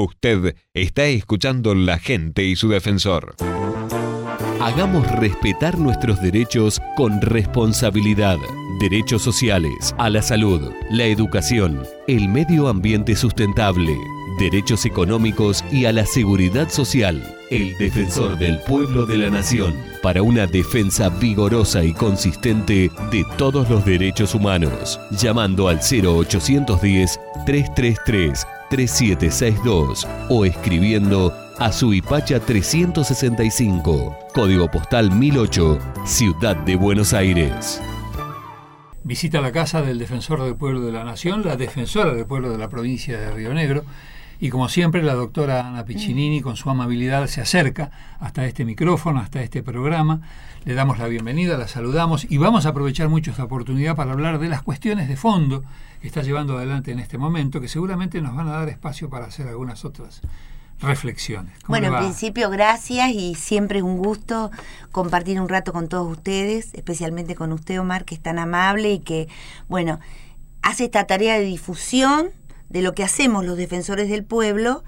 Usted está escuchando La Gente y su Defensor. Hagamos respetar nuestros derechos con responsabilidad. Derechos sociales, a la salud, la educación, el medio ambiente sustentable, derechos económicos y a la seguridad social. El Defensor del Pueblo de la Nación, para una defensa vigorosa y consistente de todos los derechos humanos. Llamando al 0810-333-3762 o escribiendo a Suipacha 365, código postal 1008, Ciudad de Buenos Aires. Visita la casa del Defensor del Pueblo de la Nación, la defensora del pueblo de la provincia de Río Negro, y como siempre la doctora Ana Piccinini con su amabilidad se acerca hasta este micrófono, hasta este programa. Le damos la bienvenida, la saludamos y vamos a aprovechar mucho esta oportunidad para hablar de las cuestiones de fondo que está llevando adelante en este momento, que seguramente nos van a dar espacio para hacer algunas otras reflexiones. Bueno, en principio gracias y siempre es un gusto compartir un rato con todos ustedes, especialmente con usted, Omar, que es tan amable y que, bueno, hace esta tarea de difusión de lo que hacemos los defensores del pueblo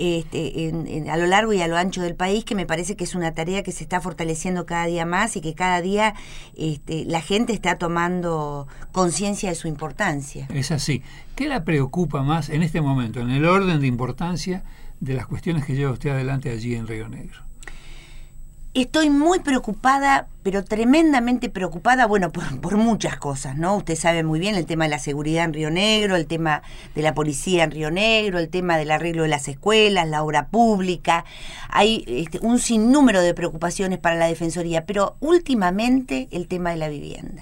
a lo largo y a lo ancho del país, que me parece que es una tarea que se está fortaleciendo cada día más y que cada día la gente está tomando conciencia de su importancia. Es así. ¿Qué la preocupa más en este momento, en el orden de importancia de las cuestiones que lleva usted adelante allí en Río Negro? Estoy muy preocupada, pero tremendamente preocupada, bueno, por muchas cosas, ¿no? Usted sabe muy bien el tema de la seguridad en Río Negro, el tema de la policía en Río Negro, el tema del arreglo de las escuelas, la obra pública. Hay un sinnúmero de preocupaciones para la Defensoría, pero últimamente el tema de la vivienda.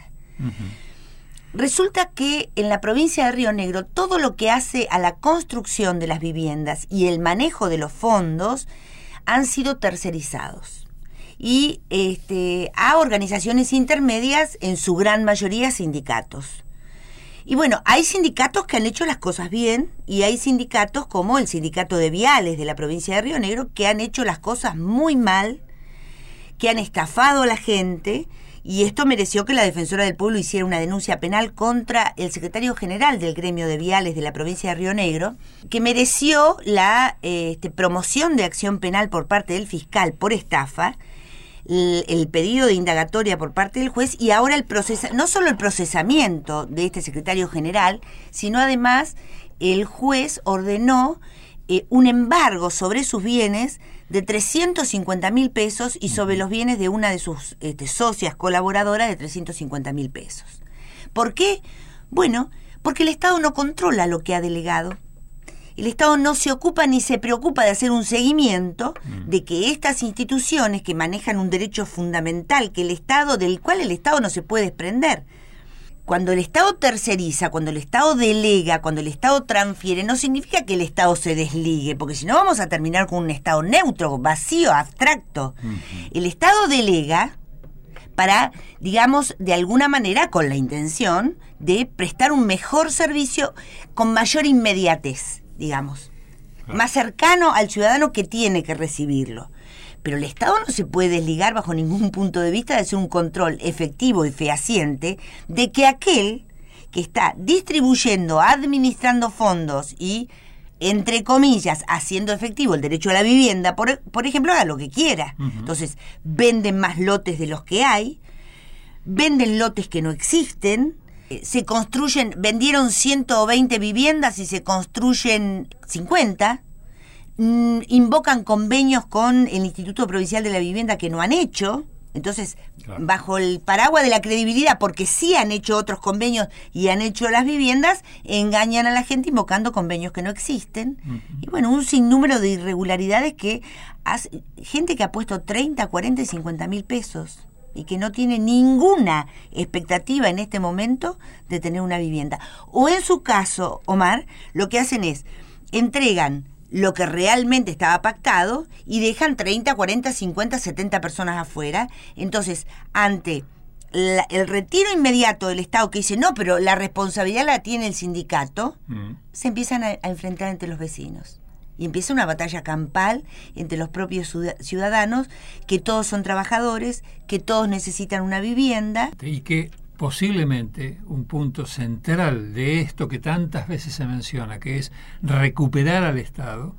Resulta que en la provincia de Río Negro todo lo que hace a la construcción de las viviendas y el manejo de los fondos han sido tercerizados. Y a organizaciones intermedias, en su gran mayoría sindicatos. Y bueno, hay sindicatos que han hecho las cosas bien y hay sindicatos como el Sindicato de Viales de la provincia de Río Negro que han hecho las cosas muy mal, que han estafado a la gente, y esto mereció que la Defensora del Pueblo hiciera una denuncia penal contra el secretario general del gremio de Viales de la provincia de Río Negro, que mereció la promoción de acción penal por parte del fiscal por estafa, el pedido de indagatoria por parte del juez y ahora no solo el procesamiento de este secretario general, sino además el juez ordenó un embargo sobre sus bienes de 350.000 pesos y sobre los bienes de una de sus socias colaboradoras de 350.000 pesos. ¿Por qué? Bueno, porque el Estado no controla lo que ha delegado. El Estado no se ocupa ni se preocupa de hacer un seguimiento de que estas instituciones que manejan un derecho fundamental del cual el Estado no se puede desprender. Cuando el Estado terceriza, cuando el Estado delega, cuando el Estado transfiere, no significa que el Estado se desligue, porque si no vamos a terminar con un Estado neutro, vacío, abstracto. El Estado delega para, digamos, de alguna manera, con la intención de prestar un mejor servicio con mayor inmediatez, digamos, más cercano al ciudadano que tiene que recibirlo. Pero el Estado no se puede desligar bajo ningún punto de vista de hacer un control efectivo y fehaciente de que aquel que está distribuyendo, administrando fondos y, entre comillas, haciendo efectivo el derecho a la vivienda, por ejemplo, haga lo que quiera. Entonces, venden más lotes de los que hay, venden lotes que no existen, vendieron 120 viviendas y se construyen 50, invocan convenios con el Instituto Provincial de la Vivienda que no han hecho. Entonces, claro, bajo el paraguas de la credibilidad, porque sí han hecho otros convenios y han hecho las viviendas, engañan a la gente invocando convenios que no existen. Y bueno, un sinnúmero de irregularidades que hace gente que ha puesto 30, 40 y 50.000 pesos y que no tiene ninguna expectativa en este momento de tener una vivienda. O en su caso, Omar, lo que hacen es, entregan lo que realmente estaba pactado y dejan 30, 40, 50, 70 personas afuera. Entonces, ante el retiro inmediato del Estado que dice, no, pero la responsabilidad la tiene el sindicato, se empiezan a enfrentar entre los vecinos. Y empieza una batalla campal entre los propios ciudadanos, que todos son trabajadores, que todos necesitan una vivienda. Y que posiblemente un punto central de esto que tantas veces se menciona, que es recuperar al Estado,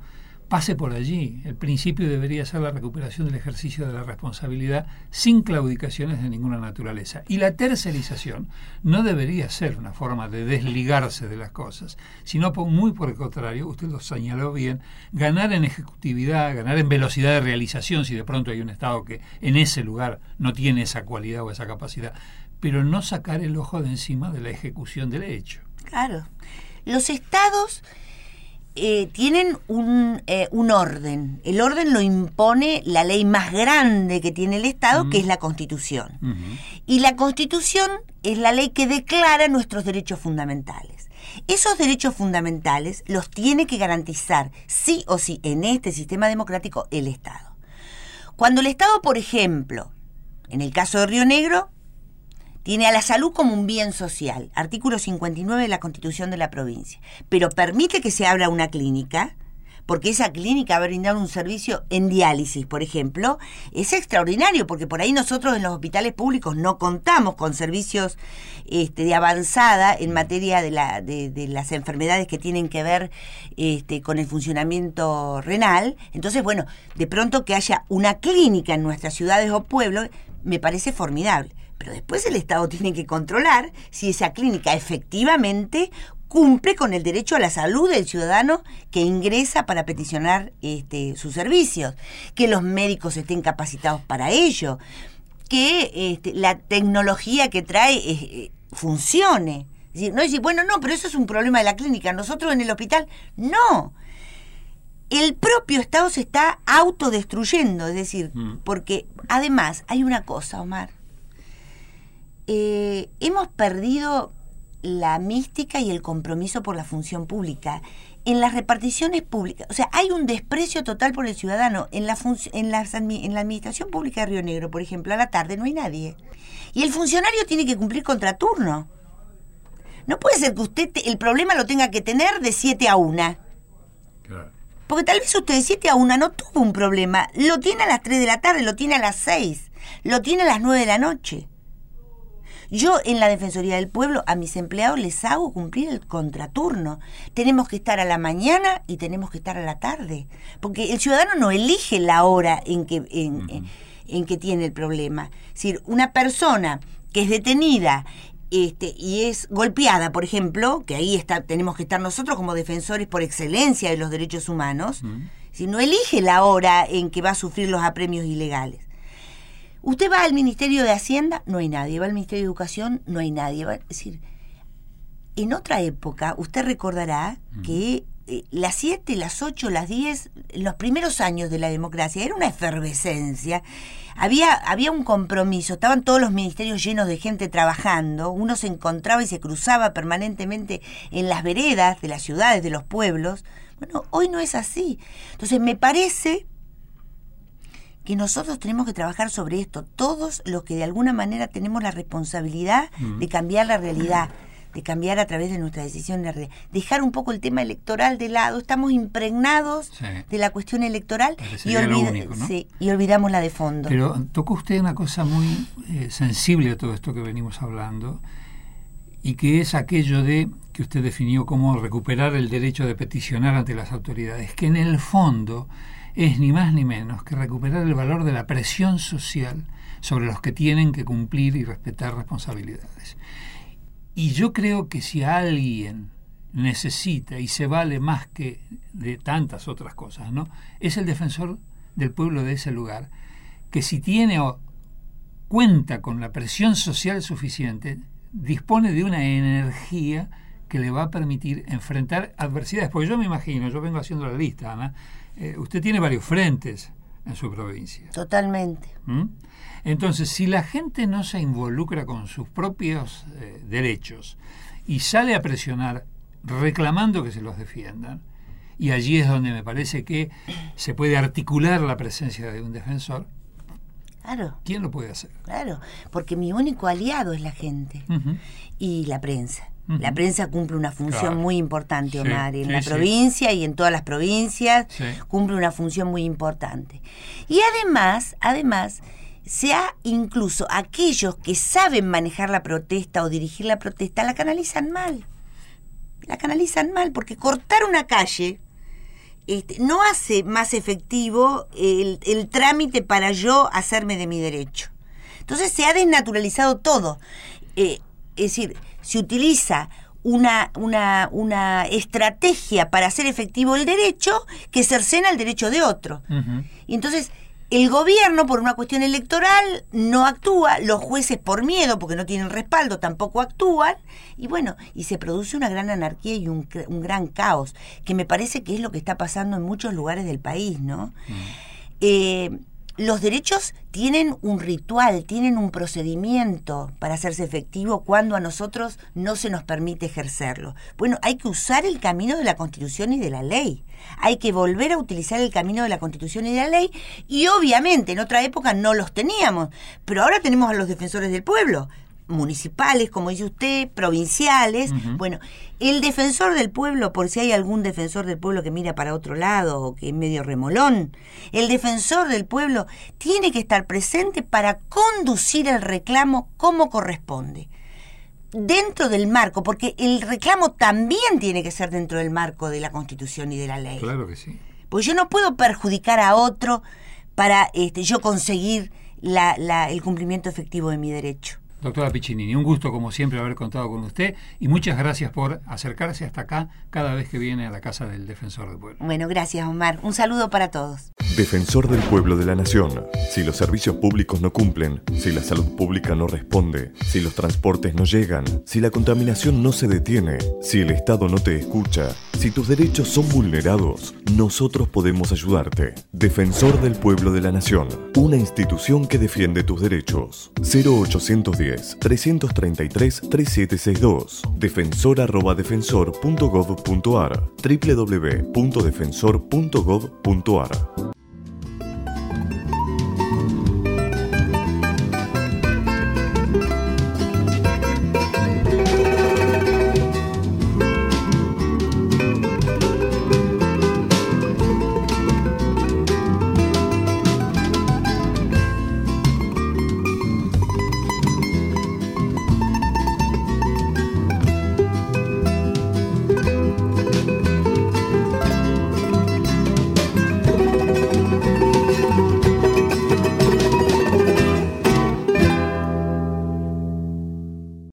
pase por allí. El principio debería ser la recuperación del ejercicio de la responsabilidad sin claudicaciones de ninguna naturaleza. Y la tercerización no debería ser una forma de desligarse de las cosas, sino muy por el contrario, usted lo señaló bien, ganar en ejecutividad, ganar en velocidad de realización si de pronto hay un Estado que en ese lugar no tiene esa cualidad o esa capacidad, pero no sacar el ojo de encima de la ejecución del hecho. Claro. Los Estados tienen un orden. El orden lo impone la ley más grande que tiene el Estado, que es la Constitución. Y la Constitución es la ley que declara nuestros derechos fundamentales. Esos derechos fundamentales los tiene que garantizar, sí o sí, en este sistema democrático, el Estado. Cuando el Estado, por ejemplo, en el caso de Río Negro, tiene a la salud como un bien social, artículo 59 de la Constitución de la provincia, pero permite que se abra una clínica, porque esa clínica va a brindar un servicio en diálisis, por ejemplo, es extraordinario, porque por ahí nosotros en los hospitales públicos no contamos con servicios de avanzada en materia de las enfermedades que tienen que ver con el funcionamiento renal. Entonces, bueno, de pronto que haya una clínica en nuestras ciudades o pueblos, me parece formidable. Pero después el Estado tiene que controlar si esa clínica efectivamente cumple con el derecho a la salud del ciudadano que ingresa para peticionar sus servicios, que los médicos estén capacitados para ello, que la tecnología que trae funcione. Es decir, no decir, bueno, no, pero eso es un problema de la clínica, nosotros en el hospital, no. El propio Estado se está autodestruyendo, es decir, porque además hay una cosa, Omar. Hemos perdido la mística y el compromiso por la función pública. En las reparticiones públicas, o sea, hay un desprecio total por el ciudadano. En la administración pública de Río Negro, por ejemplo, a la tarde no hay nadie. Y el funcionario tiene que cumplir contraturno. No puede ser que usted el problema lo tenga que tener de 7 a 1. Claro. Porque tal vez usted de 7 a 1 no tuvo un problema. Lo tiene a las 3 de la tarde, lo tiene a las 6, lo tiene a las 9 de la noche. Yo en la Defensoría del Pueblo a mis empleados les hago cumplir el contraturno. Tenemos que estar a la mañana y tenemos que estar a la tarde. Porque el ciudadano no elige la hora en que tiene el problema. Es decir, una persona que es detenida y es golpeada, por ejemplo, que ahí tenemos que estar nosotros como defensores por excelencia de los derechos humanos, si no elige la hora en que va a sufrir los apremios ilegales. Usted va al Ministerio de Hacienda, no hay nadie. Va al Ministerio de Educación, no hay nadie. Es decir, en otra época, usted recordará que las 7, las 8, las 10, en los primeros años de la democracia, era una efervescencia. Había un compromiso, estaban todos los ministerios llenos de gente trabajando, uno se encontraba y se cruzaba permanentemente en las veredas de las ciudades, de los pueblos. Bueno, hoy no es así. Entonces, me parece que nosotros tenemos que trabajar sobre esto, todos los que de alguna manera tenemos la responsabilidad de cambiar la realidad, de cambiar a través de nuestra decisión de realidad, dejar un poco el tema electoral de lado. Estamos impregnados de la cuestión electoral y olvidamos la de fondo. Pero tocó usted una cosa muy sensible a todo esto que venimos hablando, y que es aquello de que usted definió como recuperar el derecho de peticionar ante las autoridades, que en el fondo es ni más ni menos que recuperar el valor de la presión social sobre los que tienen que cumplir y respetar responsabilidades. Y yo creo que si alguien necesita y se vale más que de tantas otras cosas, ¿no?, es el defensor del pueblo de ese lugar, que si tiene o cuenta con la presión social suficiente, dispone de una energía que le va a permitir enfrentar adversidades. Porque yo me imagino, yo vengo haciendo la lista, Ana, usted tiene varios frentes en su provincia. Totalmente. Entonces, si la gente no se involucra con sus propios derechos y sale a presionar reclamando que se los defiendan, y allí es donde me parece que se puede articular la presencia de un defensor. Claro. ¿Quién lo puede hacer? Claro, porque mi único aliado es la gente y la prensa. La prensa cumple una función muy importante, Omar, en la provincia y en todas las provincias, cumple una función muy importante. Y además, incluso aquellos que saben manejar la protesta o dirigir la protesta, la canalizan mal. La canalizan mal, porque cortar una calle no hace más efectivo el trámite para yo hacerme de mi derecho. Entonces se ha desnaturalizado todo. Es decir, se utiliza una estrategia para hacer efectivo el derecho que cercena el derecho de otro. Uh-huh. Y entonces el gobierno, por una cuestión electoral, no actúa, los jueces por miedo, porque no tienen respaldo, tampoco actúan, y bueno, y se produce una gran anarquía y un gran caos, que me parece que es lo que está pasando en muchos lugares del país, ¿no? Los derechos tienen un ritual, tienen un procedimiento para hacerse efectivo cuando a nosotros no se nos permite ejercerlo. Bueno, hay que usar el camino de la Constitución y de la ley. Hay que volver a utilizar el camino de la Constitución y de la ley, y obviamente en otra época no los teníamos, pero ahora tenemos a los defensores del pueblo, municipales, como dice usted, provinciales. Uh-huh. Bueno, el defensor del pueblo, por si hay algún defensor del pueblo que mira para otro lado o que es medio remolón, el defensor del pueblo tiene que estar presente para conducir el reclamo como corresponde, dentro del marco, porque el reclamo también tiene que ser dentro del marco de la Constitución y de la ley. Claro que sí. Porque yo no puedo perjudicar a otro para yo conseguir el cumplimiento efectivo de mi derecho. Doctora Piccinini, un gusto como siempre haber contado con usted y muchas gracias por acercarse hasta acá cada vez que viene a la Casa del Defensor del Pueblo. Bueno, gracias, Omar. Un saludo para todos. Defensor del Pueblo de la Nación. Si los servicios públicos no cumplen, si la salud pública no responde, si los transportes no llegan, si la contaminación no se detiene, si el Estado no te escucha, si tus derechos son vulnerados, nosotros podemos ayudarte. Defensor del Pueblo de la Nación. Una institución que defiende tus derechos. 0810-333-3762. defensor@defensor.gov.ar. www.defensor.gov.ar.